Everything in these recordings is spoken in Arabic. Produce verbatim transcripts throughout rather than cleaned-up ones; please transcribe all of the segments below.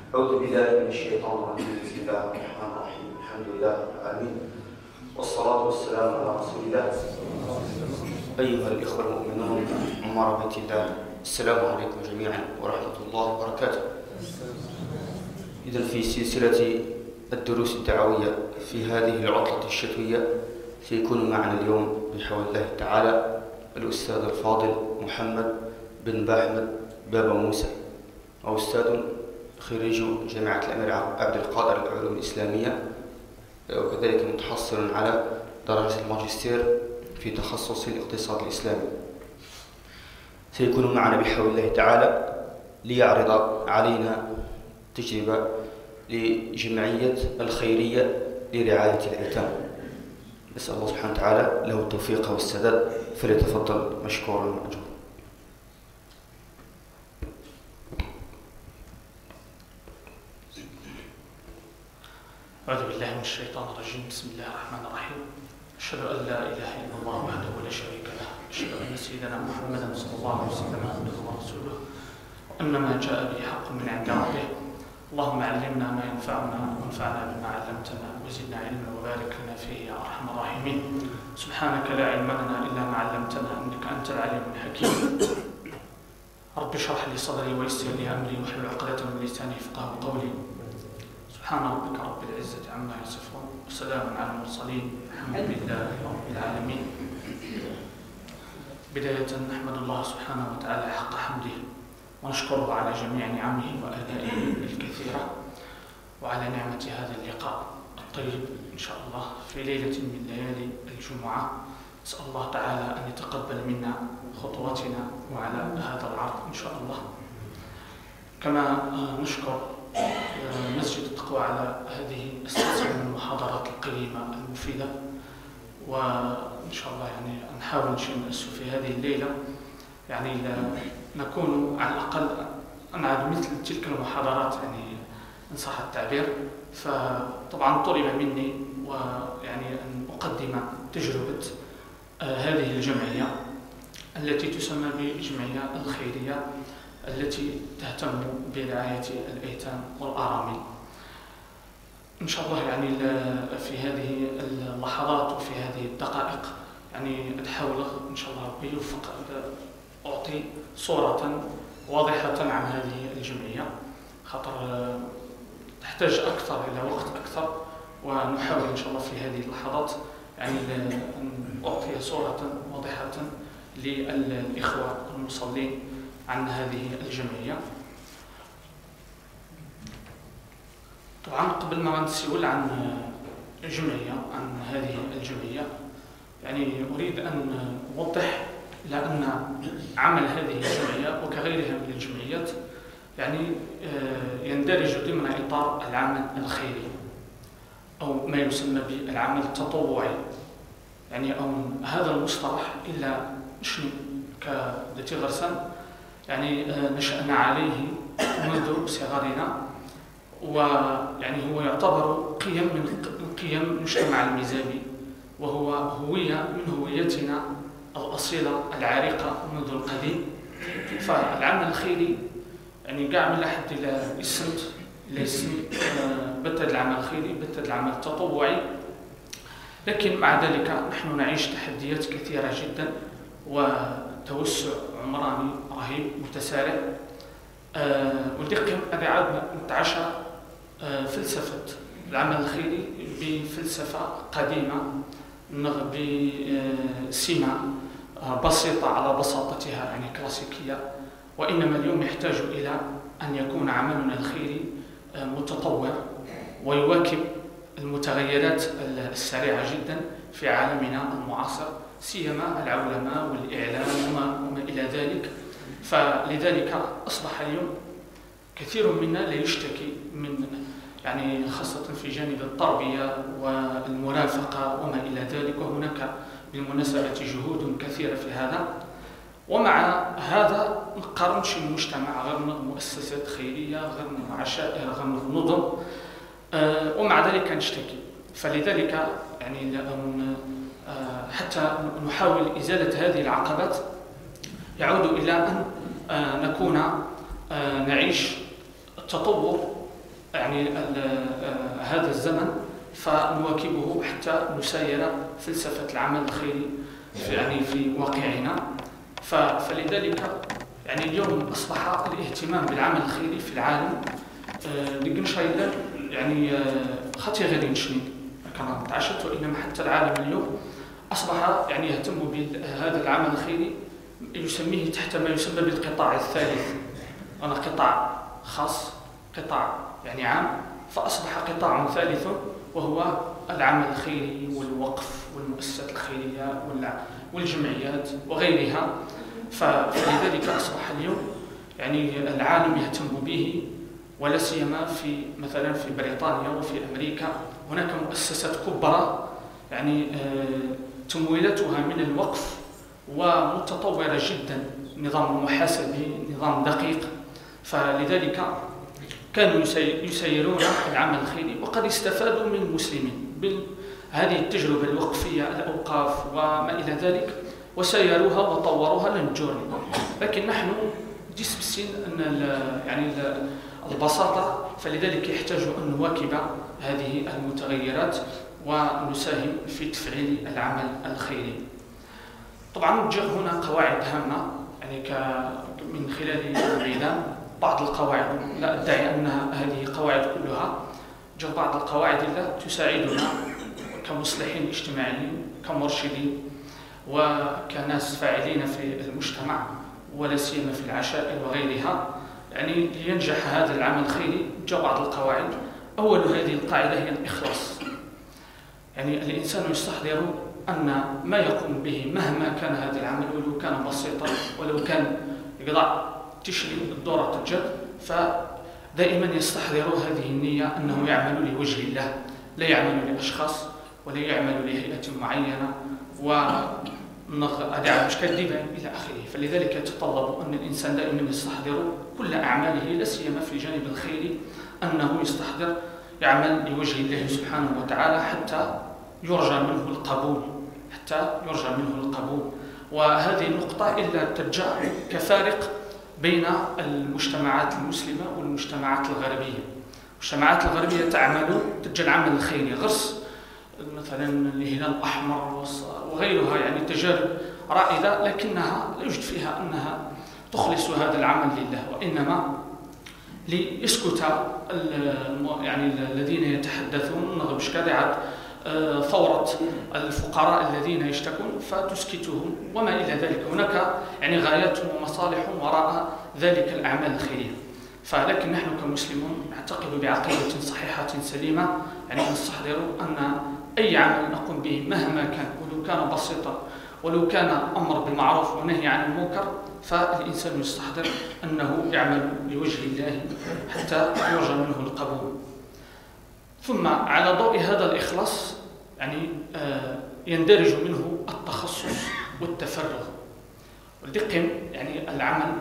أعوذ بالله من الشيطان الرجيم. بسم الله الرحمن الرحيم. الحمد لله رب العالمين، والصلاة والسلام على رسول الله. أيها الإخوة المؤمنون عمار بيت الله، السلام عليكم جميعا ورحمة الله وبركاته. إذن في سلسلة الدروس الدعوية في هذه العطلة الشتوية سيكون معنا اليوم بحول الله تعالى الأستاذ الفاضل محمد بن باحمد بابا موسى، أو أستاذ خريج جامعة الأمير عبد القادر للعلوم الإسلامية، وكذلك متحصل على درجة الماجستير في تخصص الاقتصاد الإسلامي. سيكون معنا بحول الله تعالى ليعرض علينا تجربة لجمعية الخيرية لرعاية الأيتام. نسأل الله سبحانه وتعالى له التوفيق والسداد، فليتفضل مشكورا ومأجورا. أعوذ بالله من الشيطان الرجيم. بسم الله الرحمن الرحيم. أشهد أن لا إله إلا الله وحده لا شريك له، أشهد أن سيدنا محمدا صلى الله عليه وسلم عبده ورسوله، وأن ما جاء به حق من عند ربه. اللهم علمنا ما ينفعنا وانفعنا بما علمتنا وزدنا علما وبارك لنا فيه يا أرحم الراحمين. سبحانك لا علم لنا إلا ما علمتنا إنك أنت العليم الحكيم. رب اشرح لي صدري ويسر لي أمري واحلل عقدة من لساني يفقهوا قولي. سبحان ربك رب العزة عما يصفون وسلام على المرسلين الحمد لله رب العالمين. بداية نحمد الله سبحانه وتعالى حق حمده، ونشكره على جميع نعمه وآلائه الكثيرة، وعلى نعمة هذا اللقاء الطيب إن شاء الله في ليلة من ليالي الجمعة. نسأل الله تعالى أن يتقبل منا خطواتنا وعلى هذا العرض إن شاء الله. كما نشكر مسجد التقوى على هذه السلسلة من المحاضرات القيمة المفيدة، وإن شاء الله يعني نحاول نشوف في هذه الليلة يعني نكون على الأقل نعد مثل تلك المحاضرات، يعني إن صح التعبير. فطبعا طلب مني ويعني أن أقدم تجربة هذه الجمعية التي تسمى بالجمعية الخيرية التي تهتم برعاية الأيتام والأرامل. إن شاء الله يعني في هذه اللحظات وفي هذه الدقائق يعني أحاول إن شاء الله ربي يوفق أعطي صورة واضحة عن هذه الجمعية، خاطر تحتاج أكثر إلى وقت أكثر، ونحاول إن شاء الله في هذه اللحظات يعني أن أعطي صورة واضحة للإخوة المصلين عن هذه الجمعية. طبعا قبل ما نسول عن الجمعية عن هذه الجمعية يعني أريد أن أوضح إلى أن عمل هذه الجمعية وكغيرها من الجمعيات يعني يندرج ضمن إطار العمل الخيري، أو ما يسمى بالعمل التطوعي. يعني أو هذا المصطلح إلا شنو كدتي غرسان يعني نشأنا عليه منذ صغرنا، ويعني هو يعتبر قيم من قيم المجتمع الميزابي، وهو هوية من هويتنا الأصيلة العريقة منذ القديم. فالعمل الخيري يعني قاع من لحد إلى السنت إلى السن بتد العمل الخيري بتد العمل التطوعي، لكن مع ذلك نحن نعيش تحديات كثيرة جدا وتوسع عمراني رهيب متسارع. أه ودقم أبي عاد نتعشى أه فلسفة العمل الخيري بفلسفة قديمة بسمة أه بسيطة على بساطتها يعني كلاسيكية، وإنما اليوم يحتاج إلى أن يكون عملنا الخيري أه متطور ويواكب المتغيرات السريعة جدا في عالمنا المعاصر، سيما العولمة والإعلام وما إلى ذلك. فلذلك أصبح اليوم كثير منا لا يشتكي من يعني خاصة في جانب التربية والمرافقة وما إلى ذلك، وهناك بالمناسبة جهود كثيرة في هذا. ومع هذا نقارنش المجتمع غير مؤسسات خيرية غير عشائر غير نظم، أه ومع ذلك نشتكي. فلذلك يعني حتى نحاول إزالة هذه العقبات يعود إلى أن نكون نعيش التطور يعني هذا الزمن فنواكبه حتى نساير فلسفة العمل الخيري في يعني في واقعنا. فلذلك يعني اليوم أصبح الاهتمام بالعمل الخيري في العالم لقنشايلا يعني خطي غير نشني كما تعشت، وإنما حتى العالم اليوم أصبح يعني يهتم بهذا العمل الخيري، يسميه تحت ما يسمى بالقطاع الثالث. أنا قطاع خاص، قطاع يعني عام، فأصبح قطاع ثالث وهو العمل الخيري والوقف والمؤسسات الخيرية والجمعيات وغيرها. فلذلك أصبح اليوم يعني العالم يهتم به، ولا سيما في مثلا في بريطانيا وفي أمريكا هناك مؤسسات كبرى يعني تمويلاتها من الوقف ومتطورة جدا، نظام محاسبي، نظام دقيق. فلذلك كانوا يسيرون العمل الخيري وقد استفادوا من المسلمين بهذه التجربة الوقفية، الأوقاف وما إلى ذلك، وسيروها وطوروها للجوري. لكن نحن جس بالسن أن يعني البساطة، فلذلك يحتاج أن نواكب هذه المتغيرات ونساهم في تفعيل العمل الخيري. طبعا جاء هنا قواعد هامة يعني من خلال الإعلام، بعض القواعد لا أدعي أن هذه قواعد كلها، جاء بعض القواعد التي تساعدنا كمصلحين اجتماعيين، كمرشدين وكناس فاعلين في المجتمع ولا سيما في العشائر وغيرها، يعني لينجح هذا العمل الخيري. جاء بعض القواعد. أول هذه القاعدة هي الإخلاص. يعني الإنسان يستحضر أن ما يقوم به مهما كان هذا العمل ولو كان بسيطا، ولو كان يقضع تشري الدورة الجد، فدائما يستحضر هذه النية أنه يعمل لوجه الله، لا يعمل لأشخاص ولا يعمل لهيئة معينة وأدعى مش كذبا إلى آخره. فلذلك يتطلب أن الإنسان دائما يستحضر كل أعماله، لا سيما في الجانب الخيري، أنه يستحضر يعمل لوجه الله سبحانه وتعالى حتى يرجى منه القبول، حتى يرجى منه القبول. وهذه النقطة إلا ترجع كفارق بين المجتمعات المسلمة والمجتمعات الغربية. المجتمعات الغربية تعمل ترجع العمل الخيري، غرس مثلا الهلال الأحمر وغيرها، يعني تجارب رائدة، لكنها لا يوجد فيها أنها تخلص هذا العمل لله، وإنما ليسكت يعني الذين يتحدثون بشكل ثورة الفقراء الذين يشتكون فتسكتهم وما إلى ذلك. هناك يعني غايات ومصالح وراء ذلك الأعمال الخيرية. فلكن نحن كمسلمون نعتقد بعقيدة صحيحة سليمة، يعني نستحضر أن أي عمل نقوم به مهما كان، ولو كان بسيطا، ولو كان أمر بالمعروف ونهي عن المنكر، فالإنسان يستحضر أنه يعمل لوجه الله حتى يرجى منه القبول. ثم على ضوء هذا الإخلاص يعني يندرج منه التخصص والتفرغ، ولدقم يعني العمل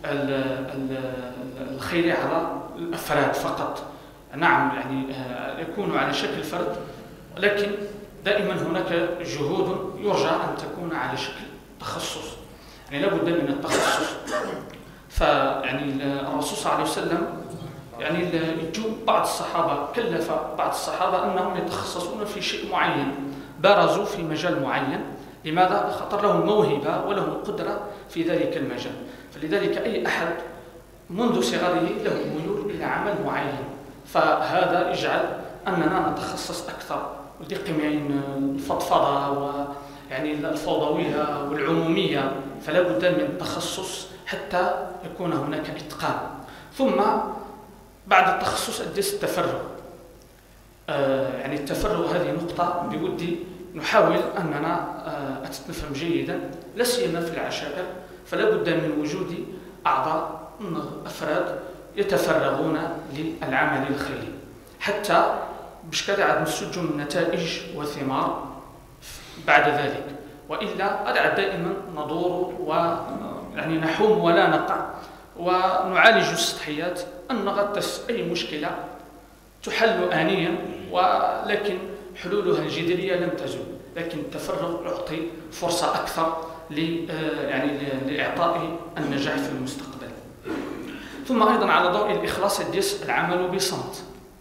الخيري على الأفراد فقط. نعم يعني يكون على شكل فرد، لكن دائما هناك جهود يرجى أن تكون على شكل تخصص، يعني لابد من التخصص. فيعني الرسول صلى الله عليه وسلم يعني يجوا بعض الصحابة، كلف بعض الصحابة أنهم يتخصصون في شيء معين، بارزوا في مجال معين. لماذا؟ خاطر لهم موهبة ولهم قدرة في ذلك المجال. فلذلك أي أحد منذ صغره له ميول إلى عمل معين، فهذا يجعل أننا نتخصص أكثر. ودقم يعني الفضفضة ويعني الفوضوية والعمومية، فلا بد من التخصص حتى يكون هناك إتقان. ثم بعد التخصص أدرس التفرغ. آه يعني التفرغ هذه نقطة بودي نحاول أننا آه أتفهم جيدا، لا سيما في العشائر، فلا بد من وجود أعضاء أفراد يتفرغون للعمل الخيري حتى بشكل عاد نسجل نتائج وثمار بعد ذلك. وإلا أدعى دائما ندور ويعني نحوم ولا نقع ونعالج السطحيات، أن نغطس أي مشكلة تحل آنيا، ولكن حلولها الجذرية لم تزل. لكن التفرغ يعطي فرصة أكثر يعني لإعطاء النجاح في المستقبل. ثم أيضا على ضوء الإخلاص يديس العمل بصمت.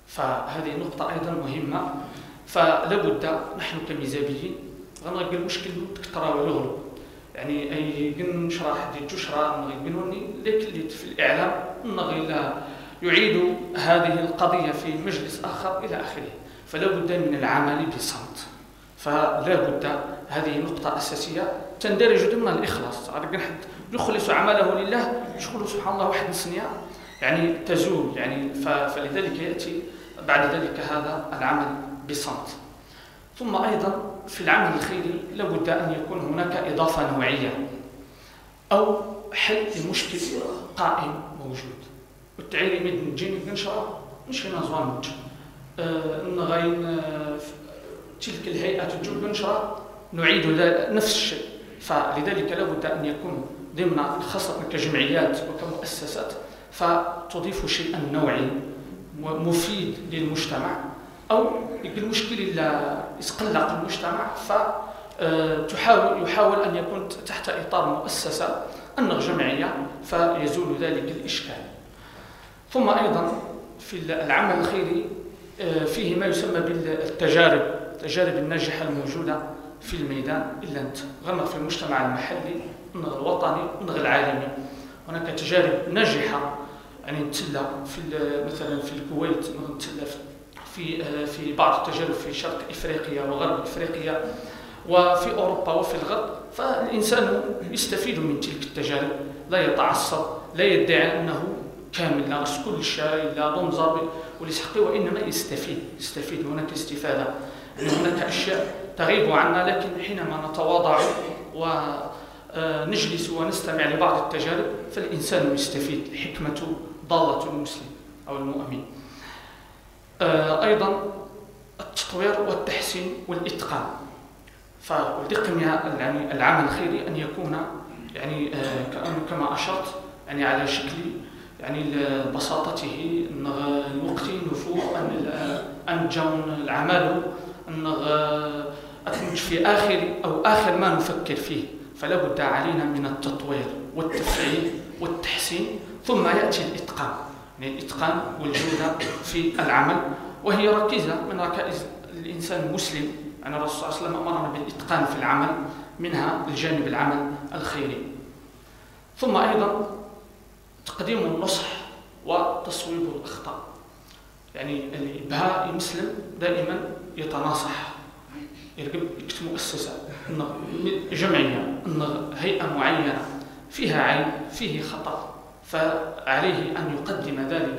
فهذه نقطة أيضا مهمة. فلا بد نحن كميزابيين غنغير المشكل تكترى ولغلو يعني أي جن شرح دي جشرة نغيبنوني لك في الإعلام نغيلا يعيد هذه القضية في مجلس آخر إلى آخره. فلا بد من العمل بصمت. فلا بد، هذه نقطة أساسية تندرج ضمن الإخلاص. عرفنا حد يخلص عمله لله شغله سبحان الله واحد نصنيع يعني تزول يعني. فلذلك يأتي بعد ذلك هذا العمل بصمت. ثم أيضا في العمل الخيري لابد أن يكون هناك إضافة نوعية أو حل المشكل قائم موجود. والتعيري مد نجيني نشرة مش هنا زوان نغين تلك الهيئة تجوب نشرة نعيد نفس الشيء. فلذلك لابد أن يكون ضمن خاصة كجمعيات وكمؤسسات فتضيف شيئا نوعي مفيد للمجتمع أو المشكل اللي يتقلق المجتمع فتحاول يحاول أن يكون تحت إطار مؤسسة أنه جمعية فيزول ذلك الإشكال. ثم أيضا في العمل الخيري فيه ما يسمى بالتجارب، التجارب الناجحة الموجودة في الميدان إلا أنت غير في المجتمع المحلي الوطني العالمي. هناك تجارب ناجحة يعني نتسلى في مثلا في الكويت، نتسلى في في بعض التجارب في شرق افريقيا وغرب افريقيا وفي اوروبا وفي الغرب. فالانسان يستفيد من تلك التجارب، لا يتعصب، لا يدعي انه كامل لا كل شيء لا ضمزر واليسحقي، وانما يستفيد يستفيد هناك استفاده. هناك اشياء تغيب عنا لكن حينما نتواضع ونجلس ونستمع لبعض التجارب فالانسان يستفيد. الحكمه ضاله المسلم او المؤمن. أيضا التطوير والتحسين والإتقان. فالدقم يعني العمل الخيري أن يكون يعني كما أشرت يعني على شكل يعني بساطته الوقت نفوذ أن جون العمل أن في آخر أو آخر ما نفكر فيه. فلا بد علينا من التطوير والتفعيل والتحسين ثم يأتي الإتقان، يعني الإتقان والجودة في العمل، وهي ركيزة من ركائز الإنسان المسلم. يعني الرسول صلى الله عليه وسلم أمرنا بالإتقان في العمل، منها الجانب العمل الخيري. ثم أيضا تقديم النصح وتصويب الأخطاء. يعني الإبهاء المسلم دائما يتناصح، يركب مؤسسة جمعية هيئة معينة فيها عيب فيه خطأ، فعليه أن يقدم ذلك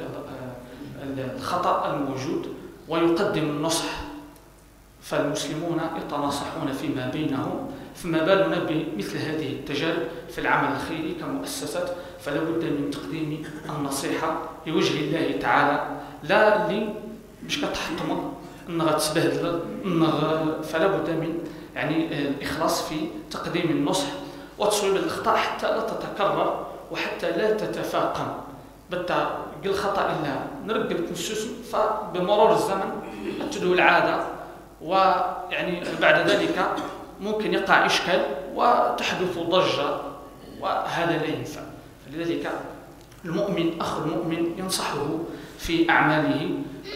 الخطأ الموجود ويقدم النصح. فالمسلمون يتناصحون فيما بينهم، فما بالنا بمثل هذه التجارب في العمل الخيري كمؤسسات. فلا بد من تقديم النصيحة لوجه الله تعالى، لا لي مش كتحطم انها تسبهدل. فلا بد من يعني الإخلاص في تقديم النصح وتصويب الأخطاء حتى لا تتكرر وحتى لا تتفاقم. بتا قل خطأ إلا نرقب كنسوس، فبمرور الزمن تدو العادة، ويعني بعد ذلك ممكن يقع إشكال وتحدث ضجة، وهذا لا ينفع. فلذلك المؤمن أخو المؤمن ينصحه في أعماله،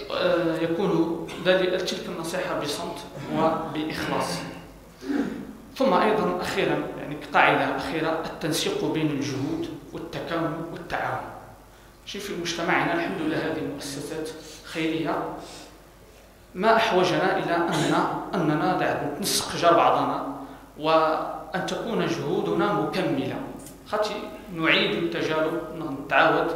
يكون تلك النصيحة بصمت وبإخلاص. ثم أيضا أخيرا يعني كقاعدة أخيرة التنسيق بين الجهود والتكامل والتعاون. شيء في مجتمعنا الحمد لله هذه المؤسسات خيرية ما أحوجنا إلى أننا أننا نتنسق جار بعضنا وأن تكون جهودنا مكملة. خاطي نعيد التجارب، نتعاود،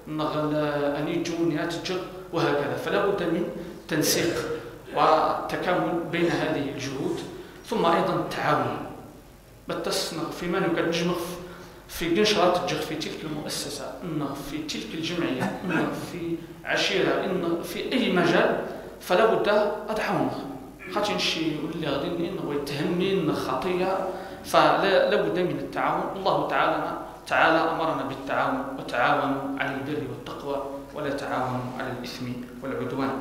أن يجون تجر وهكذا. فلا بد من تنسيق والتكامل بين هذه الجهود. ثم أيضا التعاون بالتصنع فيما نجمع في قنشرة تجر في تلك المؤسسة، إن في تلك الجمعية، إن في عشيرة، إن في أي مجال. فلا بد أتعاون. خاطر شي اللي غادي إنه يتهمني إن خطية، فلا بد من التعاون. الله تعالى تعالى أمرنا بالتعاون، وتعاونوا على البر والتقوى ولا تعاونوا على الإثم والعدوان.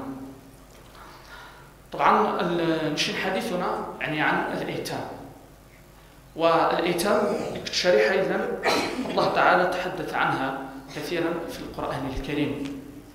طبعا نشين حديثنا يعني عن الأيتام. والأيتام شريحة إذن الله تعالى تحدث عنها كثيرا في القرآن الكريم.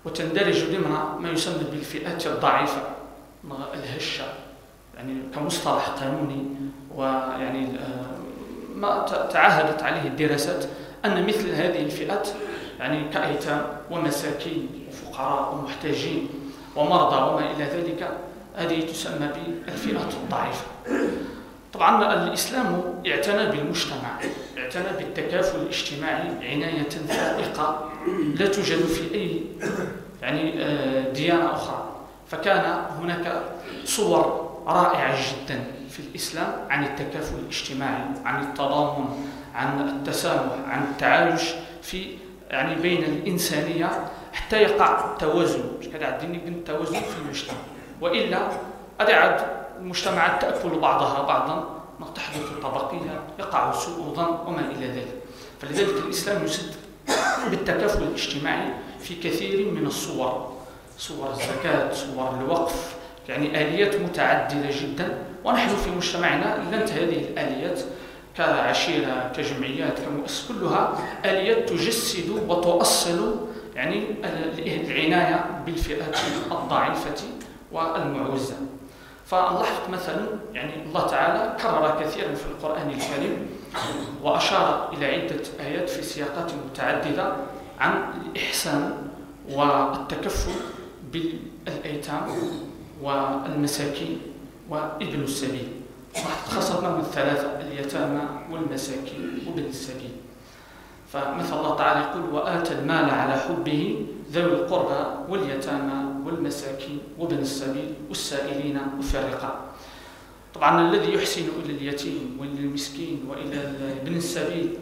وتندرج ضمن ما يسمى بالفئات الضعيفة الهشة، يعني كمصطلح قانوني، ويعني ما تعهدت عليه الدراسات أن مثل هذه الفئات يعني كأيتام ومساكين وفقراء ومحتاجين ومرضى وما إلى ذلك، هذه تسمى بالفئات الضعيفة. طبعا الإسلام اعتنى بالمجتمع، اعتنى بالتكافل الاجتماعي عناية فائقة لا توجد في أي يعني ديانة أخرى. فكان هناك صور رائعة جدا في الإسلام عن التكافل الاجتماعي، عن التضامن، عن التسامح، عن التعايش في يعني بين الإنسانية حتى يقع توازن. كذا عندنا التوازن في المجتمع، وإلا أدعد المجتمعات تأكل بعضها بعضا، تحدث الطبقية، يقع سوء الظن وما إلى ذلك. فلذلك الإسلام يسد بالتكافل الاجتماعي في كثير من الصور، صور الزكاة، صور الوقف، يعني آليات متعددة جدا. ونحن في مجتمعنا لنت هذه الآليات كعشيرة، كجمعيات، كمؤسسة، كلها آليات تجسد وتؤصل يعني العناية بالفئات الضعيفة والمعوزة. فنلاحظ مثلا يعني الله تعالى كرر كثيرا في القرآن الكريم وأشار إلى عدة آيات في سياقات متعددة عن الإحسان والتكفل بالأيتام والمساكين وابن السبيل. خاصة من الثلاثة، اليتامى والمساكين وابن السبيل. فمثل الله تعالى يقول: وآتى المال على حبه ذوي القربى واليتامى والمساكين وابن السبيل والسائلين وفي الرقاب. طبعا الذي يحسن إلى اليتيم وإلى المسكين وإلى ابن السبيل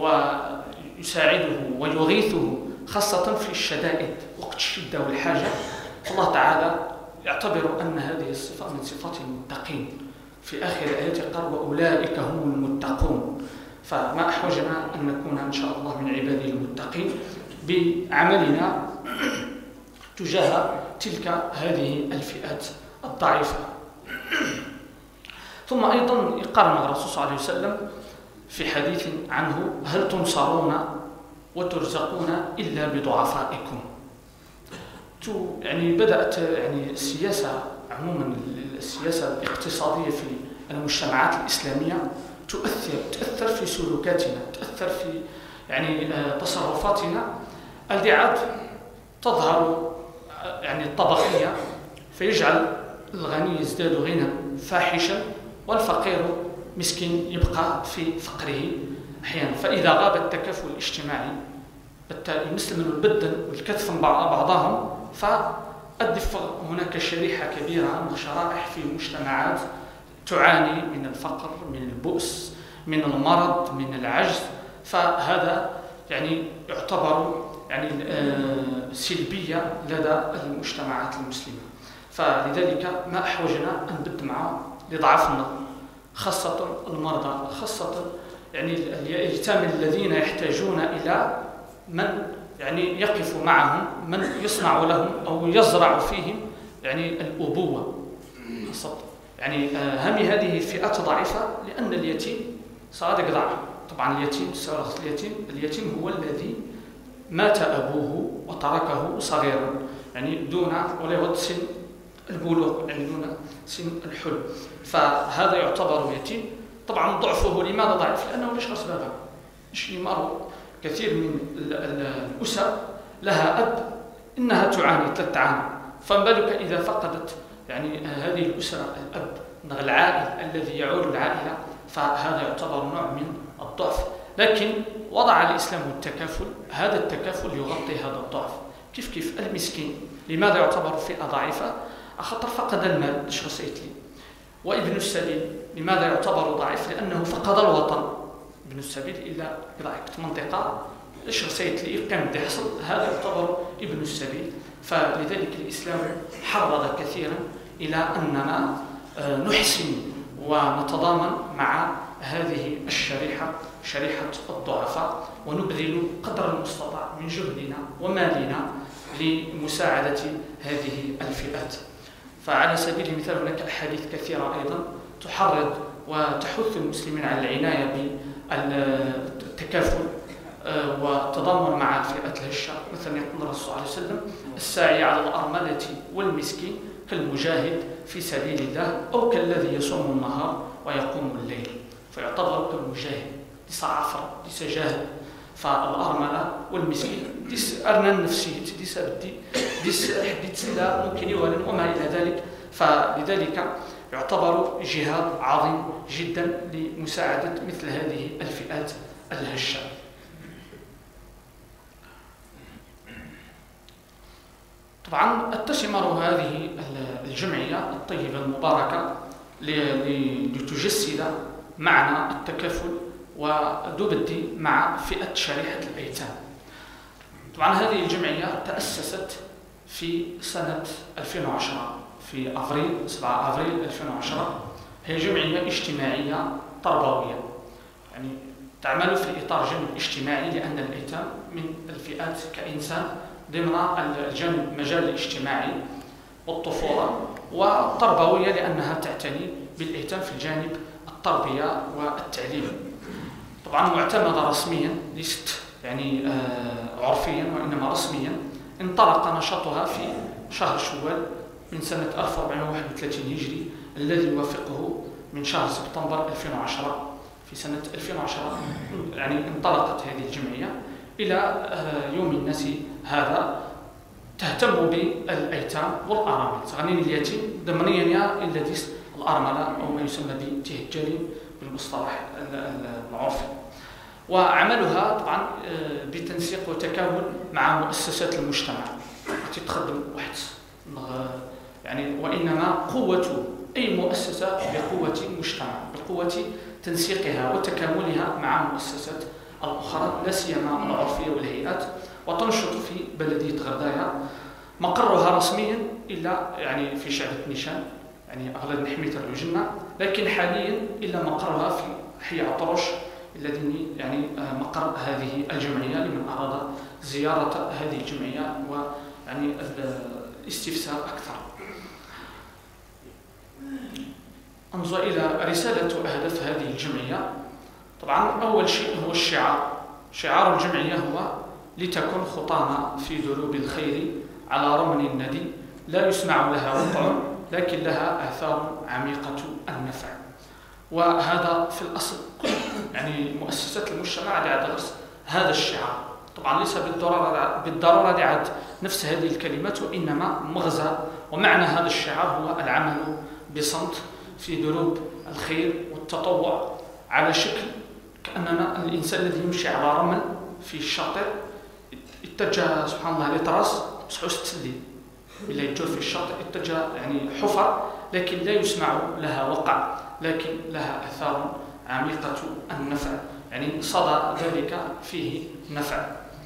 ويساعده ويغيثه خاصة في الشدائد وقت الشدة والحاجة، فالله تعالى يعتبر أن هذه الصفة من صفات المتقين. في آخر آية قال: وأولئك هم المتقون. فما أحوجنا أن نكون إن شاء الله من عباده المتقين بعملنا تجاه تلك هذه الفئات الضعيفة. ثم أيضا قال الرسول صلى الله عليه وسلم في حديث عنه: هل تنصرون وترزقون إلا بضعفائكم. يعني بدأت يعني السياسة عموما، السياسة الاقتصادية في المجتمعات الإسلامية تؤثر تأثر في سلوكاتنا، تأثر في يعني تصرفاتنا. الدعاة تظهر يعني الطبقية، فيجعل الغني يزداد غنى فاحشا والفقير مسكين يبقى في فقره أحيانا. فإذا غاب التكافل الاجتماعي المسلم والبدن والكتف من بعضهم، فأدف هناك شريحة كبيرة من الشرائح في المجتمعات تعاني من الفقر، من البؤس، من المرض، من العجز. فهذا يعني يعتبر يعني سلبية لدى المجتمعات المسلمة. فلذلك ما أحوجنا أن ندمع لضعفنا، خاصة المرضى، خاصة يعني الأيتام الذين يحتاجون إلى من يعني يقف معهم، من يصنع لهم أو يزرع فيهم يعني الأبوة. يعني هم هذه الفئات ضعيفة لأن اليتيم صادق ضعف. طبعا اليتيم اليتيم اليتيم هو الذي مات أبوه وتركه صغيرا، يعني دون ولا يود سن البلوغ، يعني دون سن الحلم. فهذا يعتبر يتيم. طبعا ضعفه لماذا ضعيف؟ لأنه ليش أسبابها؟ مش يمر كثير من الأسر لها أب إنها تعاني تتعاني، فما بالك إذا فقدت يعني هذه الأسرة الأب، العائل الذي يعول العائلة، فهذا يعتبر نوع من الضعف. لكن وضع الإسلام التكافل، هذا التكافل يغطي هذا الضعف. كيف كيف المسكين لماذا يعتبر فئة ضعيفة؟ خطر فقد المال، ايش رسيت لي. وابن السبيل لماذا يعتبر ضعيف؟ لأنه فقد الوطن. ابن السبيل إلا إذا عكت منطقة ايش رسيت لي يبقى مدي حصل، هذا يعتبر ابن السبيل. فلذلك الإسلام حرض كثيرا إلى أننا نحسن ونتضامن مع هذه الشريحة، شريحة الضعفاء، ونبذل قدر المستطاع من جهدنا ومالنا لمساعدة هذه الفئات. فعلى سبيل المثال هناك أحاديث كثيرة أيضا تحرض وتحث المسلمين على العناية بالتكافل وتضامن مع الفئات الهشة، مثل ما يقول الرسول صلى الله عليه وسلم: الساعي على الأرملة والمسكين كالمجاهد في سبيل الله أو كالذي يصوم النهار ويقوم الليل. فيعتبر كالمجاهد، ديس عفر ديس جاهد. فالأرملة والمسكين ديس أرنان نفسية، ديس بدي ديس حديت سلا ممكن يولن وما إلى ذلك. فلذلك يعتبر جهاد عظيم جدا لمساعدة مثل هذه الفئات الهشة. طبعا تثمر هذه الجمعية الطيبة المباركة لتجسد معنى التكافل ودبدي مع فئة شريحة الأيتام. طبعا هذه الجمعية تأسست في سنة ألفين وعشرة، في أفريل سبعة أفريل ألفين وعشرة. هي جمعية اجتماعية تربوية، يعني تعمل في إطار جانب اجتماعي، لأن الأيتام من الفئات كإنسان ضمن الجانب مجال الاجتماعي والطفولة، والتربوية لأنها تعتني بالأيتام في الجانب التربية والتعليم. طبعا معتمدة رسميا، ليست يعني آه عرفيا وإنما رسميا. انطلق نشاطها في شهر شوال من سنة ألف وأربعمائة وواحد وثلاثين هجري، الذي يوافقه من شهر سبتمبر ألفين وعشرة. في سنة ألفين وعشرة يعني انطلقت هذه الجمعية إلى آه يوم الناس هذا، تهتم بالأيتام والأرامل. تغنين اليتيم ضمنيا الذي الأرملة أو ما يسمى بتهجرين بالمصطلح العرفي. وعملها طبعا بتنسيق وتكامل مع مؤسسات المجتمع التي تخدم واحد يعني، وإنما قوة أي مؤسسة بقوة مجتمع، بقوة تنسيقها وتكاملها مع المؤسسات الأخرى، لا سيما العرفية والهيئات. وتنشط في بلدية غرداية، مقرها رسميا إلا يعني في شعبة نيشان، يعني أغلب حمية الجنة، لكن حاليا إلا مقرها في حي عطرش الذي يعني مقر هذه الجمعية، لمن أراد زيارة هذه الجمعية ويعني الاستفسار أكثر. انظر إلى رسالة أهداف هذه الجمعية. طبعا أول شيء هو الشعار. شعار الجمعية هو: لتكن خطانا في دروب الخير على رمل الندي، لا يسمع لها وقع لكن لها آثار عميقة النفع. وهذا في الأصل كل يعني مؤسسات المجتمع على درس هذا الشعار. طبعا ليس بالضرورة بالضرورة لعد نفس هذه الكلمات، وإنما مغزى ومعنى هذا الشعار هو العمل بصمت في دروب الخير والتطوع، على شكل كأننا الإنسان الذي يمشي على رمل في الشاطئ اتجه سبحان الله لطراس بصحوس تسلي، إلا يجور في الشاطئ اتجه يعني حفر، لكن لا يسمع لها وقع، لكن لها أثار عميقة النفع، يعني صدى ذلك فيه نفع.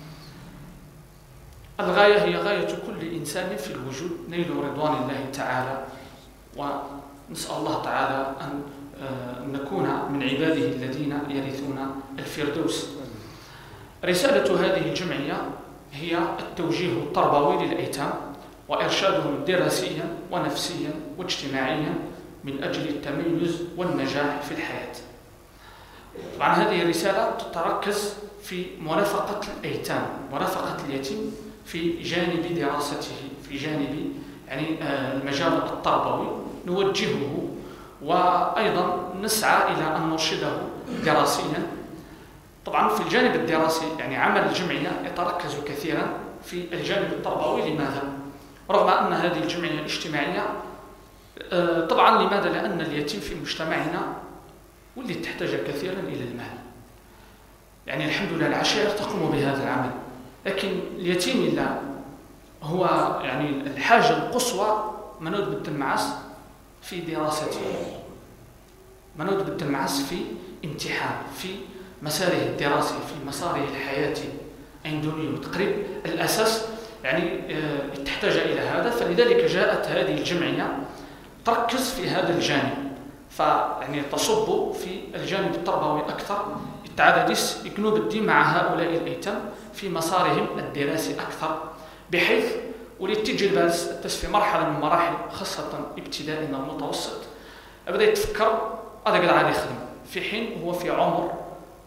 الغاية هي غاية كل إنسان في الوجود، نيل رضوان الله تعالى، ونسأل الله تعالى أن نكون من عباده الذين يرثون الفردوس. رسالة هذه الجمعية هي التوجيه التربوي للأيتام وإرشادهم دراسيا ونفسيا واجتماعيا من أجل التميز والنجاح في الحياة. طبعا هذه الرسالة تتركز في مرافقة الأيتام، مرافقة اليتيم في جانب دراسته، في جانب يعني المجال التربوي نوجهه، وأيضا نسعى إلى أن نرشده دراسيا. طبعا في الجانب الدراسي يعني عمل الجمعية يتركز كثيرا في الجانب التربوي. لماذا؟ رغم أن هذه الجمعية اجتماعية، طبعا لماذا؟ لأن اليتيم في مجتمعنا واللي تحتاج كثيرا إلى المال، يعني الحمد لله العشيرة تقوم بهذا العمل، لكن اليتيم لا، هو يعني الحاجة القصوى منود بالتلمعس في دراسته، منود بالتلمعس في امتحان، في مساره الدراسي، في مساره الحياتي عندوني وتقريب الأساس يعني تحتاج إلى هذا. فلذلك جاءت هذه الجمعية تركز في هذا الجانب، فيعني تصب في الجانب التربوي أكثر، التعاديس يكونوا بدي مع هؤلاء الأيتام في مسارهم الدراسي أكثر، بحيث وليت تجربة في مرحلة من مراحل خاصة ابتدائي أو متوسط بدأ يتفكر هذا قد عادي يخدم، في حين هو في عمر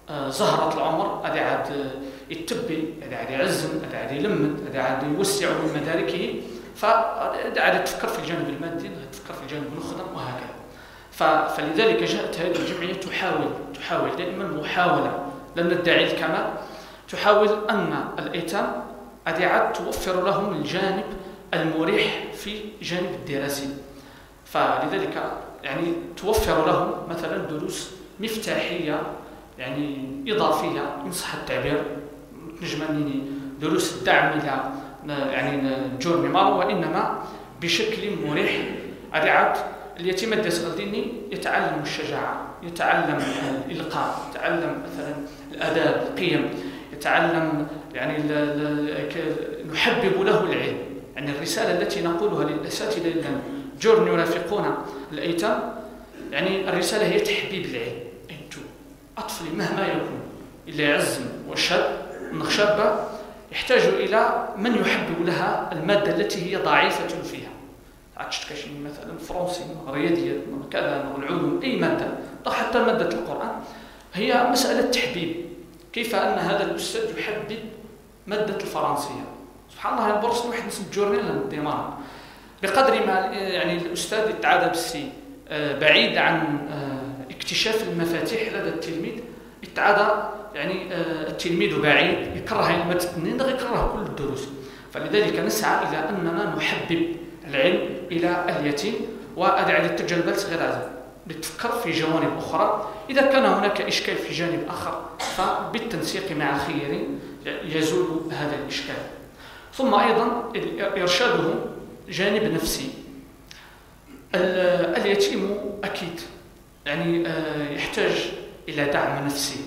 زهرة العمر هذا عاد يتبي، هذا عاد يعزم، هذا عاد يلمد، هذا عاد يوسع من مداركه، فهذا عاد تفكر في الجانب المادي، تفكر في الجانب الخدم وهكذا. فلذلك جاءت هذه الجمعية تحاول تحاول دائما محاولة، لن ندعي الكمال، تحاول أن الأيتام هذه عاد توفر لهم الجانب المريح في جانب الدراسي. فلذلك يعني توفر لهم مثلا دروس مفتاحية يعني إضافية إن صح التعبير، نجمعني دروس الدعم إلى يعني جور مارو، وإنما بشكل مريح. هذه عاد اليتيم الدسغلديني يتعلم الشجاعة، يتعلم الإلقاء، يتعلم مثلا الآداب، القيم، يتعلم يعني نحبب له العلم. يعني الرسالة التي نقولها للأساتذة الذين جورن يرافقون الأيتام، يعني الرسالة هي تحبيب العلم. أنتم أطفالي مهما يكون إلا يعزم وشاب شابة يحتاج إلى من يحبب لها المادة التي هي ضعيفة فيها. عادش كاشي مثلا فرنسي، رياضيات، كذا، العلوم، أي مادة، حتى مادة القرآن، هي مسألة تحبيب. كيف أن هذا الأستاذ يحبب مادة الفرنسية؟ سبحان الله، البرس واحد اسمه جورنال الديمار، بقدر ما يعني الأستاذ يتعادى بالسي بعيد عن اكتشاف المفاتيح لدى التلميذ، يتعادى يعني التلميذ بعيد يكره المادة الاثنين يكره كل الدروس. فلذلك نسعى إلى أننا نحبب العلم إلى اليتيم، وأدعي للتجربات غير هذا لتفكر في جوانب أخرى. إذا كان هناك إشكال في جانب آخر فبالتنسيق مع الخيرين يزول هذا الإشكال. ثم أيضا إرشاده جانب نفسي. اليتيم أكيد يعني يحتاج إلى دعم نفسي،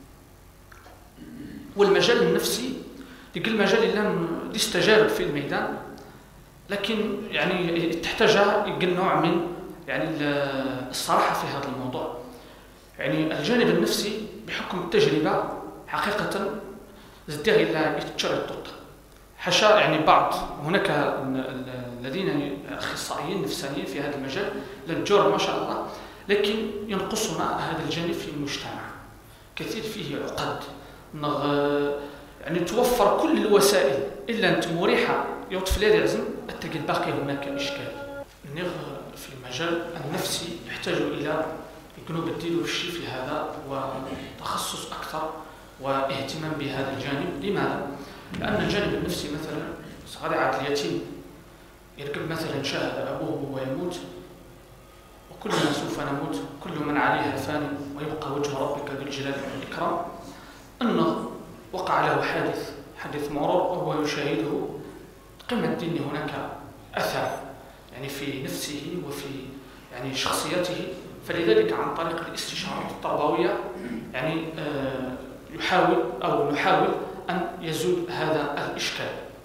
والمجال النفسي يقول المجال اللي يستجاب في الميدان، لكن يعني تحتاج يقول نوع من يعني الصراحة في هذا الموضوع. يعني الجانب النفسي بحكم التجربة حقيقة زدير إلا يتشرط حاشا، يعني بعض هناك الذين أخصائيين نفسانيين في هذا المجال للجور ما شاء الله، لكن ينقصنا هذا الجانب في المجتمع. كثير فيه عقد، يعني توفر كل الوسائل إلا أنت مريحة يطفل يعزم تجد الباقي هناك إشكال. في المجال النفسي يحتاج إلى يكونوا بديلوا الشيء في هذا وتخصص أكثر واهتمام بهذا الجانب. لماذا؟ لأن الجانب النفسي مثلا صغير اليتيم يركب مثلا شاهد أبوه وهو يموت، وكلنا سوف نموت، كل من عليها فان ويبقى وجه ربك ذو الجلال والإكرام. أنه وقع له حادث حدث مرور وهو يشاهده، قمة الدين هناك أثر يعني في نفسه وفي يعني شخصيته. فلذلك عن طريق الاستشارات التربوية يعني آه يحاول أو نحاول أن يزول هذا الإشكال.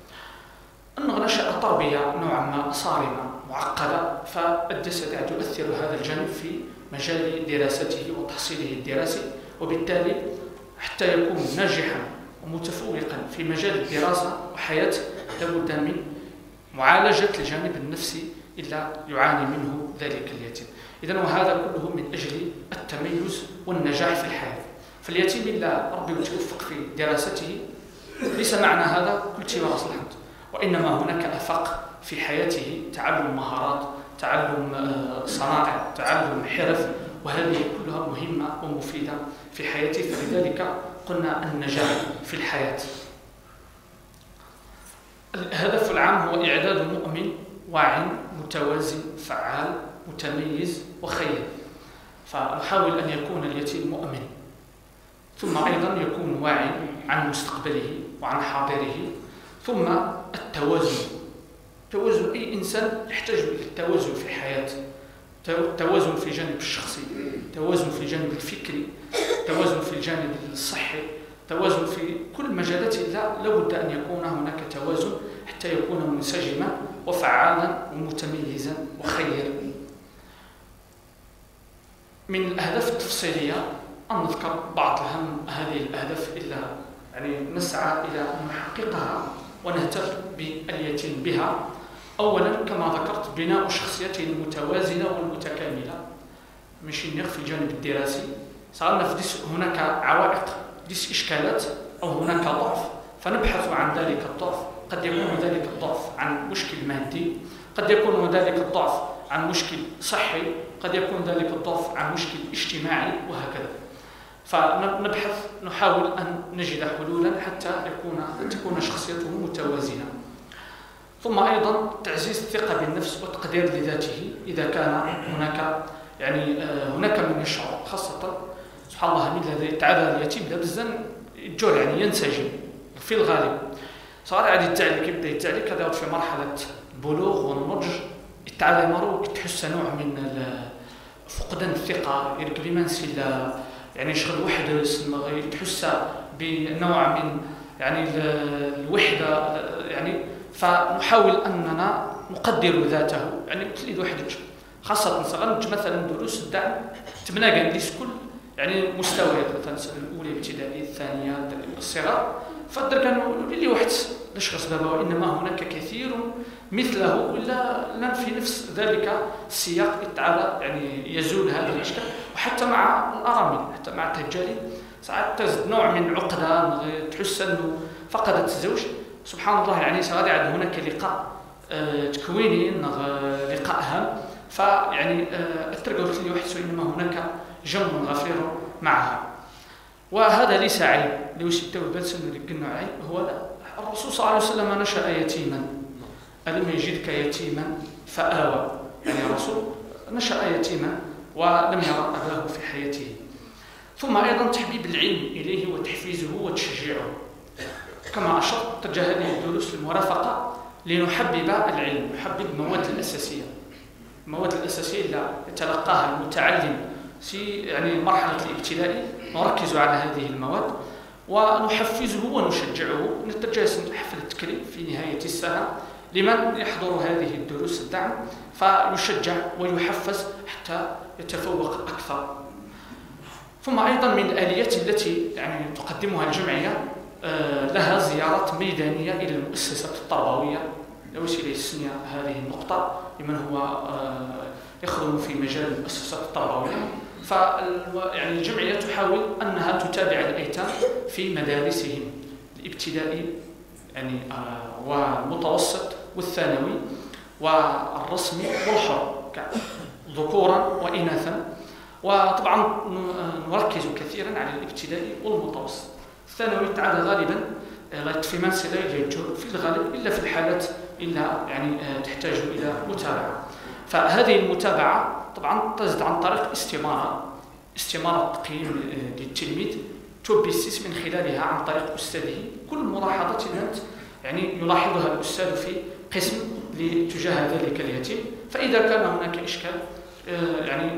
أنه نشأ تربية نوعا ما صارمة معقدة، فالجسد يؤثر هذا الجانب في مجال دراسته وتحصيله الدراسي، وبالتالي حتى يكون ناجحا ومتفوقا في مجال الدراسة وحياته لابد من معالجة الجانب النفسي إلا يعاني منه ذلك اليتيم. إذن وهذا كله من أجل التميز والنجاح في الحياة. فاليتيم إلا ربي يتوفق في دراسته ليس معنى هذا كل شيء ورأس الحمد، وإنما هناك آفاق في حياته، تعلم مهارات، تعلم صنائع، تعلم حرف، وهذه كلها مهمة ومفيدة في حياته. فلذلك قلنا النجاح في الحياة. الهدف العام هو إعداد مؤمن واعٍ متوازن فعال متميز وخير. فنحاول أن يكون اليتيم مؤمن، ثم أيضا يكون واعٍ عن مستقبله وعن حاضره، ثم التوازن. توازن أي إنسان يحتاج إلى التوازن في حياته، توازن في الجانب الشخصي، توازن في الجانب الفكري، توازن في الجانب الصحي، توازن في كل مجالات. لا لابد أن يكون هناك توازن حتى يكون منسجما وفعالا ومتميزا وخير. من الأهداف التفصيلية أن نذكر بعض أهم هذه الأهداف، إلا يعني نسعى إلى أن نحققها ونهتف باليتيم بها. أولا كما ذكرت بناء شخصيته المتوازنة والمتكاملة، ماشي نغ في الجانب الدراسي، صارنا في ديس هناك عوائق، ديس إشكالات أو هناك ضعف، فنبحث عن ذلك الضعف. قد يكون ذلك الضعف عن مشكل مادي، قد يكون ذلك الضعف عن مشكل صحي، قد يكون ذلك الضعف عن مشكل اجتماعي، وهكذا. فنبحث نحاول أن نجد حلولا حتى يكون تكون شخصيته متوازنة. ثم أيضا تعزيز الثقة بالنفس والتقدير لذاته. إذا كان هناك يعني هناك من يشعر خاصة سبحان الله من الذي تعالى اليتيم لابزن الجور يعني ينسجم في الغالب صار عادي التعليق يبدا يتعليق كذا في مرحلة البلوغ والنضج التعالى مرو تحس نوع من فقدان الثقة يركب ما نسيلا يعني شغل وحده تحس بنوع من يعني الوحدة يعني. فنحاول أننا نقدر ذاته يعني تليد وحدك خاصة صغنج مثلا دروس الدعم تبنى ليس كل يعني مستويات مثلا الأولى الابتدائية الثانية الصغار فقدر كانوا اللي واحد ليش غسبابه وإنما هناك كثير مثله ولا لن في نفس ذلك السياق تعالى يعني يزول هذا الإشكال. وحتى مع الأرامل حتى مع التجاري ساعات تزد نوع من عقدة تحس أنه فقدت الزوج سبحان الله يعني سغادي عاد هناك لقاء أه تكويني لقاء هام فيعني أه الترقى لي واحد إنما هناك جم غفير معها. وهذا ليس عيب لو سيتو بلسن اللي قلنا عيب هو لا. الرسول صلى الله عليه وسلم نشأ يتيما ألم يجدك يتيما فآوى يعني الرسول نشأ يتيما ولم يرى أباه في حياته. ثم أيضا تحبيب العلم إليه وتحفيزه وتشجيعه كما أشرت ترجع هذه الدروس المرافقة لنحبب العلم نحبب المواد الأساسية المواد الأساسية اللي يتلقاها المتعلم في يعني مرحلة الابتدائي نركز على هذه المواد ونحفزه ونشجعه. نتجاوز حفل التكريم في نهاية السنة لمن يحضر هذه الدروس الدعم فيشجع ويحفز حتى يتفوق أكثر. ثم أيضا من الآليات التي يعني تقدمها الجمعية لها زيارات ميدانية إلى المؤسسات التربوية لوسيلة السنية هذه النقطة لمن هو يخدم في مجال المؤسسات التربوية. ف يعني الجمعية تحاول أنها تتابع الأيتام في مدارسهم الابتدائي يعني والمتوسط والثانوي والرسمي والحر ذكورا وإناثا. وطبعا نركز كثيرا على الابتدائي والمتوسط. الثانوي تعالى غالبا في منسلة يجور في الغالب إلا في الحالات إلا يعني تحتاج إلى متابعة. فهذه المتابعة طبعا تزد عن طريق استمارة استمارة تقييم للتلميذ تبسس من خلالها عن طريق أستاذه كل ملاحظة يعني يلاحظها الأستاذ في قسم لتجاه ذلك اليتيم. فإذا كان هناك إشكال يعني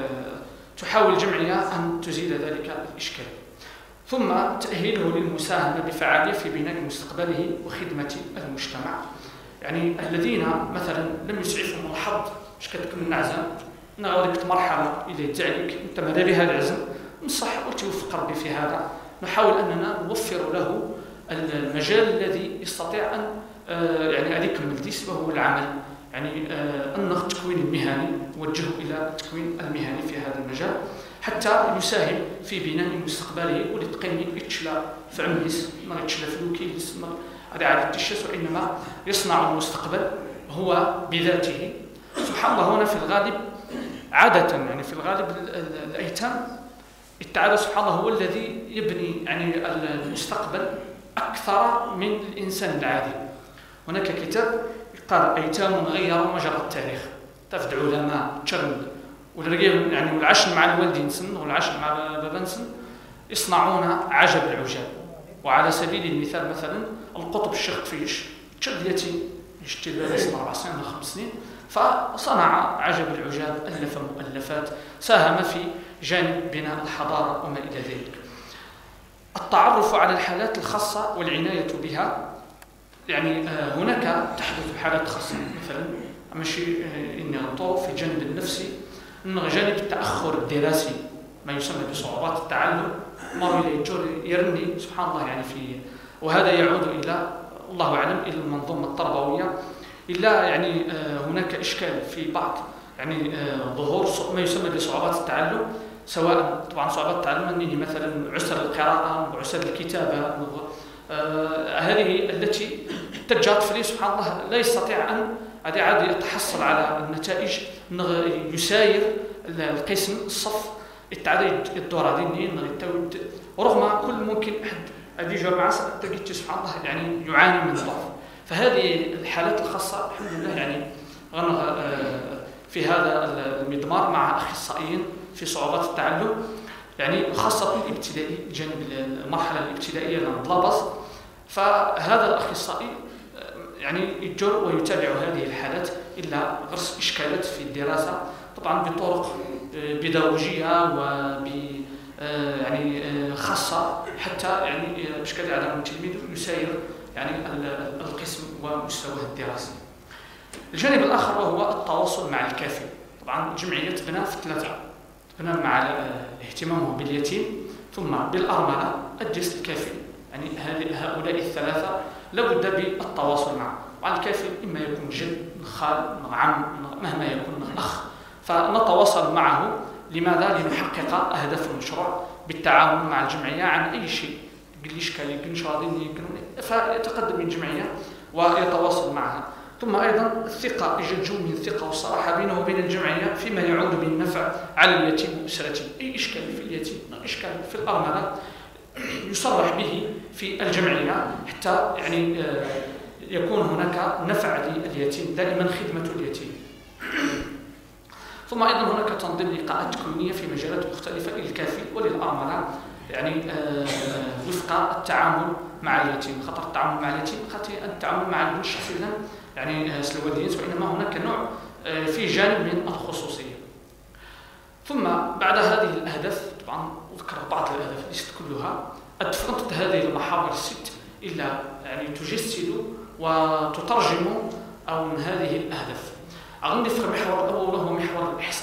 تحاول الجمعية أن تزيل ذلك الإشكال. ثم تأهيله للمساهمة بفعالية في بناء مستقبله وخدمة المجتمع. يعني الذين مثلا لم يسعفهم الحظ مش كتكون العزم نغاديك مرحلة إلى تعليك أنت ماذا بها العزم نصح وتوفق ربي في هذا. نحاول أننا نوفر له المجال الذي يستطيع أن يعني هذيك المجلس وهو العمل يعني أن التكوين المهني نوجهه إلى التكوين المهني في هذا المجال حتى يساهم في بناء مستقبله ولتقني يتشلا في عمليس ما يتشلا فلوكي هذا عادة الشيء وإنما يصنع المستقبل هو بذاته. سبحان الله هنا في الغالب عادة يعني في الغالب الأيتام التعالى سبحان الله هو الذي يبني يعني المستقبل أكثر من الإنسان العادي. هناك كتاب قال أيتام غيروا مجرى التاريخ تفد علماء تشرمد والرجال يعني والعشر مع الوالدين سن والعشر مع بابا سن يصنعون عجب العجاب. وعلى سبيل المثال مثلا القطب الشيخ فيش تشد يتي يشتري له أربع سنين ولا خمس سنين فصنع عجب العجاب ألف مؤلفات ساهم في جانب بناء الحضارة وما إلى ذلك. التعرف على الحالات الخاصة والعناية بها يعني هناك تحدث حالات خاصة مثلا ماشي إني غطو في الجانب النفسي إن جانب التأخر الدراسي ما يسمى بصعوبات التعلم مر يرني سبحان الله يعني في وهذا يعود إلى الله أعلم إلى المنظومة التربوية إلا يعني هناك إشكال في بعض يعني ظهور ما يسمى بصعوبات التعلم سواء طبعا صعوبات التعلم أنني مثلا عسر القراءة وعسر الكتابة آه هذه التي تجات فلي سبحان الله لا يستطيع أن عادي عادي يتحصل على النتائج يساير القسم الصف التعدي الدور هذه ورغم كل ممكن أحد هذه جماعة تجد سبحان الله يعني يعاني من ضعف. فهذه الحالات الخاصة الحمد لله يعني في هذا المضمار مع أخصائيين في صعوبات التعلم يعني خاصة الابتدائي جانب المرحلة الابتدائية للطلبة. فهذا الأخصائي يعني يجر ويتابع هذه الحالات إلا غرس إشكالات في الدراسة طبعا بطرق بيداغوجية وب يعني خاصة حتى يعني باش كتعلم التلميذ يسير يعني القسم ومستواه الدراسي. الجانب الآخر وهو التواصل مع الكافل. طبعا الجمعية تبنى في ثلاثة، تبنى مع اهتمامه باليتيم ثم بالأرملة الجنس الكافل. يعني هؤلاء الثلاثة لابد بالتواصل معه. وعلى الكافل إما يكون جد خال عم مهما يكون أخ فنتواصل معه. لماذا؟ لنحقق أهداف المشروع بالتعاون مع الجمعية عن أي شيء قل ليش كان يمكن شاطين فيتقدم الجمعية ويتواصل معها. ثم أيضا الثقة يجد من الثقة والصراحة بينه وبين الجمعية فيما يعود بالنفع على اليتيم وأسرته. أي إشكال في اليتيم إشكال في الأرملة يصرح به في الجمعية حتى يعني يكون هناك نفع لليتيم دائما خدمة اليتيم. ثم أيضا هناك تنظيم لقاءات تكوينية في مجالات مختلفة للكافل وللأرملة يعني وفق التعامل مع اليتيم. خطر التعامل مع اليتيم خاطر التعامل مع ابن شخصيا يعني سلواديات وإنما هناك نوع في جانب من الخصوصية. ثم بعد هذه الأهداف طبعا أذكر بعض الأهداف ليست كلها أتفرنت هذه المحاور الست إلا يعني تجسد وتترجم أو من هذه الأهداف. أظن في المحور الأول هو محور الإحصاء.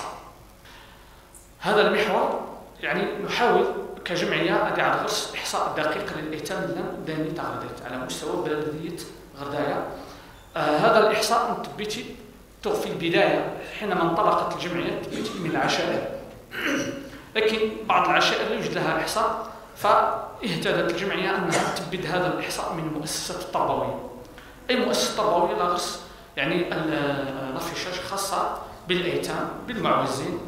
هذا المحور يعني نحاول كجمعية أدي على غرس إحصاء دقيق للأيتام داني تغردت على مستوى بلدية غرداية. آه هذا الإحصاء تبيتي في البداية حينما انطلقت الجمعية تبيتي من العشائر لكن بعض العشائر لا يوجد لها إحصاء فاهتدت الجمعية أنها تبد هذا الإحصاء من المؤسسات التربوية. أي مؤسسة تربوية لا غرس يعني الافيشاج خاصة بالأيتام بالمعوزين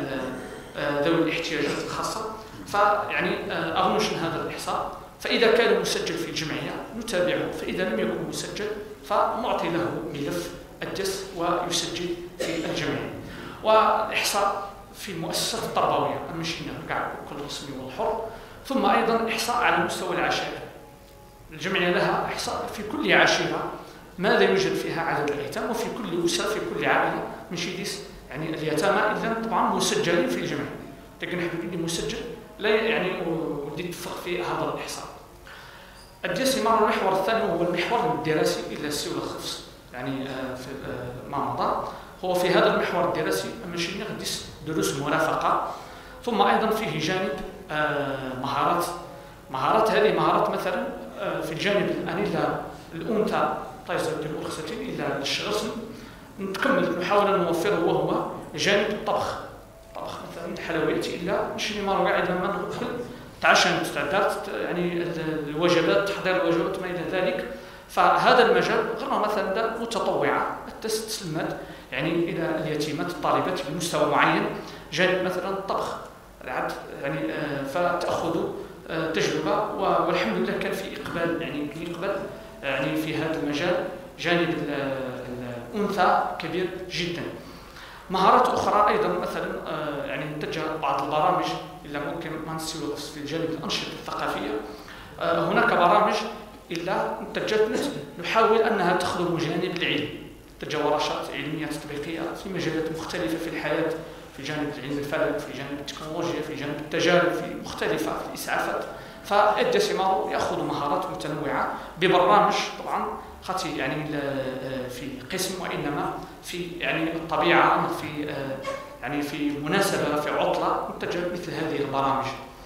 بذوي الاحتياجات الخاصة. فيعني أغنش هذا الإحصاء فإذا كان مسجل في الجمعية نتابعه فإذا لم يكن مسجل فنعطي له ملف الدس ويسجل في الجمعية. والإحصاء في المؤسسات التربوية المشينة كاع كل رسمي والحر. ثم أيضا إحصاء على مستوى العشائر. الجمعية لها إحصاء في كل عشيرة ماذا يوجد فيها عدد الأيتام وفي كل أسرة في كل عائلة ماشي ديس يعني اليتامى إذا طبعا مسجلين في الجمعية لكن حبيبي اللي مسجل لا يعني ودي تفق في هذا الإحصاء. الجلسة مع المحور الثاني هو المحور الدراسي إلى السيولة الخفص يعني في ما مضى. هو في هذا المحور الدراسي ماشي غديس دروس مرافقة. ثم أيضا فيه جانب مهارات مهارات هذه مهارات مثلا في الجانب الأنيلة الأنثى طيزة الأخصتين إلى الشغص نكمل نحاول نوفره وهو جانب الطبخ. طبخ مثلا الحلويات إلا ماشي ما رجع إلا ما ندخل تعشى تعدات يعني الوجبات تحضير الوجبات ما إلى ذلك. فهذا المجال غير مثلا متطوعة تستلمت يعني إلى اليتيمات الطالبات بمستوى معين جانب مثلا الطبخ يعني فتأخذ تجربة والحمد لله كان في إقبال يعني إقبال يعني في هذا المجال جانب الأنثى كبير جدا. مهارات أخرى أيضا مثلا يعني نتجه بعض البرامج إلا ممكن ما نسيو في الجانب الأنشطة الثقافية. هناك برامج إلا نتجت نحاول أنها تخدم جانب العلم تتجه ورشات علمية تطبيقية في مجالات مختلفة في الحياة في جانب العلم الفلك في جانب التكنولوجيا في جانب التجارب في مختلفة في الإسعافات. فالدسمة يأخذ مهارات متنوعة ببرامج طبعا خاطي يعني في قسم وإنما في يعني الطبيعة في يعني في مناسبة في عطلة نتجه مثل هذه البرامج.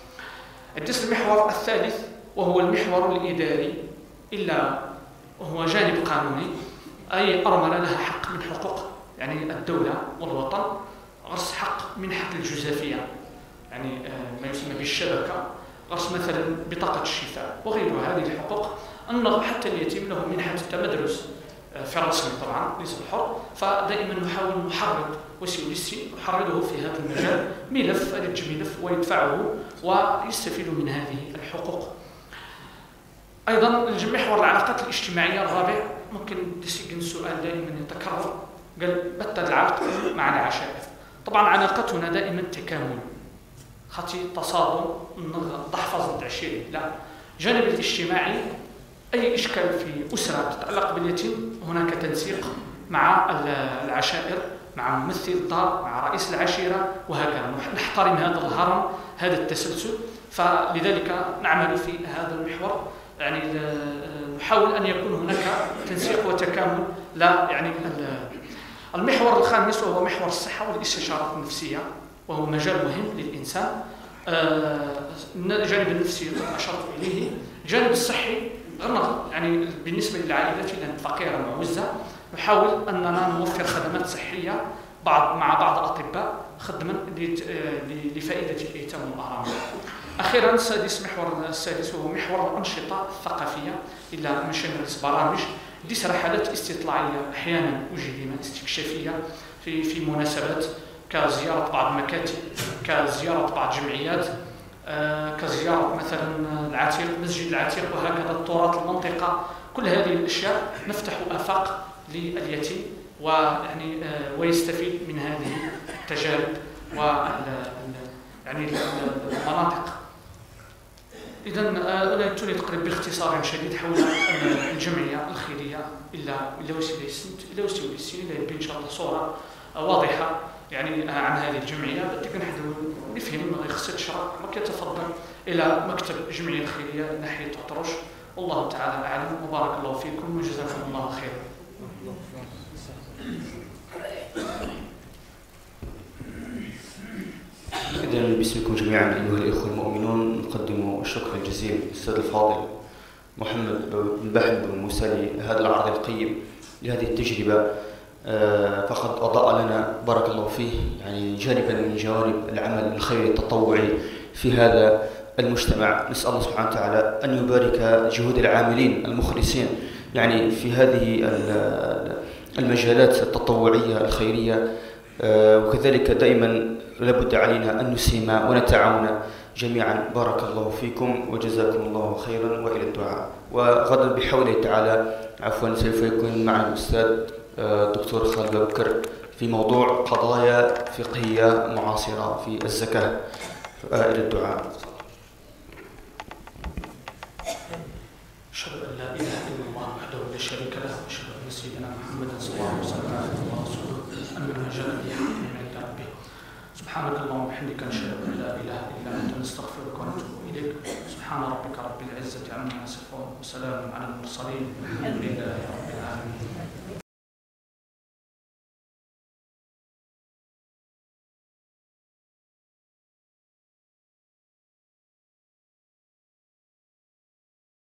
الدرس المحور الثالث وهو المحور الإداري إلا هو جانب قانوني. أي أرملة لها حق من حقوق يعني الدولة والوطن غرس حق من حق الجزافية يعني ما يسمى بالشبكة، غرس مثلا بطاقة الشفاء وغير هذه الحقوق. أن حتى اليتيم له منحة التمدرس في رسمي طبعا ليس الحر، فدائما نحاول نحرض وسيوليسي نحرضه في هذا المجال، ملف يرج ملف ويدفعه ويستفيد من هذه الحقوق. أيضا محور العلاقات الاجتماعية الرابع، ممكن ديسيجن سؤال دائما يتكرر، قال متى العلاقة مع العشائر؟ طبعا علاقتنا دائما تكامل، خاطي تصادم تحفظ العشيري، لا، جانب الاجتماعي أي إشكال في أسرة تتعلق باليتيم هناك تنسيق مع العشائر، مع ممثل الدار، مع رئيس العشيرة، وهكذا نحترم هذا الهرم، هذا التسلسل. فلذلك نعمل في هذا المحور، يعني نحاول أن يكون هناك تنسيق وتكامل. لا يعني المحور الخامس وهو محور الصحة والاستشارات النفسية، وهو مجال مهم للإنسان. الجانب النفسي أشرت إليه، الجانب الصحي غير يعني بالنسبة للعائلات الفقيرة المعوزة نحاول أننا نوفر خدمات صحية بعض مع بعض الأطباء، خدما لفائدة الأيتام والأرامل. أخيرا السادس، محور السادس وهو محور الأنشطة الثقافية، إلا مش نرس برامج ديس رحلات استطلاعية أحيانا أجري استكشافية في في مناسبات كزيارة بعض المكاتب، كزيارة بعض الجمعيات، آه، كزيارة مثلا العتيق، مسجد العتيق، وهكذا التراث المنطقة. كل هذه الأشياء نفتح آفاق لليتيم ويعني آه ويستفيد من هذه التجارب و يعني المناطق. إذا أنا يمكنني تقريبا باختصار شديد حول الجمعية الخيرية إلا إلا وسيلة إلا وسيلة إلا يبين إن شاء الله صورة واضحة يعني عن هذه الجمعية. بدك نحن نفهم خصة الشرع، وكيتفضل إلى مكتب الجمعية الخيرية ناحية أطرش. والله تعالى أعلم، وبارك الله فيكم وجزاكم الله خيرا. إذن باسمكم جميعا أيها الإخوة المؤمنون نقدم الشكر الجزيل للأستاذ الفاضل محمد بن بحب بن موسى لهذا العرض القيم لهذه التجربة. فقد أضاء لنا بارك الله فيه يعني جانبا من جوانب العمل الخيري التطوعي في هذا المجتمع. نسأل الله سبحانه وتعالى أن يبارك جهود العاملين المخلصين يعني في هذه المجالات التطوعية الخيرية، وكذلك دائما لابد علينا أن نسهم ونتعاون جميعا. بارك الله فيكم وجزاكم الله خيرا وإلى الدعاء. وغدا بحول الله تعالى عفوا سوف يكون معنا الأستاذ الدكتور خالد بكر في موضوع قضايا فقهية معاصرة في الزكاة. إلى الدعاء. أشهد أن لا إله إلا الله وحده لا شريك له، وأشهد أن سيدنا محمدا صلى الله عليه وسلم عبده ورسوله أنه جاء بالحق من عند ربه. سبحانك اللهم وبحمدك نشهد أن لا إله إلا أنت نستغفرك ونتوب إليك. سبحان ربك رب العزة عما يصفون وسلام على المرسلين والحمد لله رب العالمين.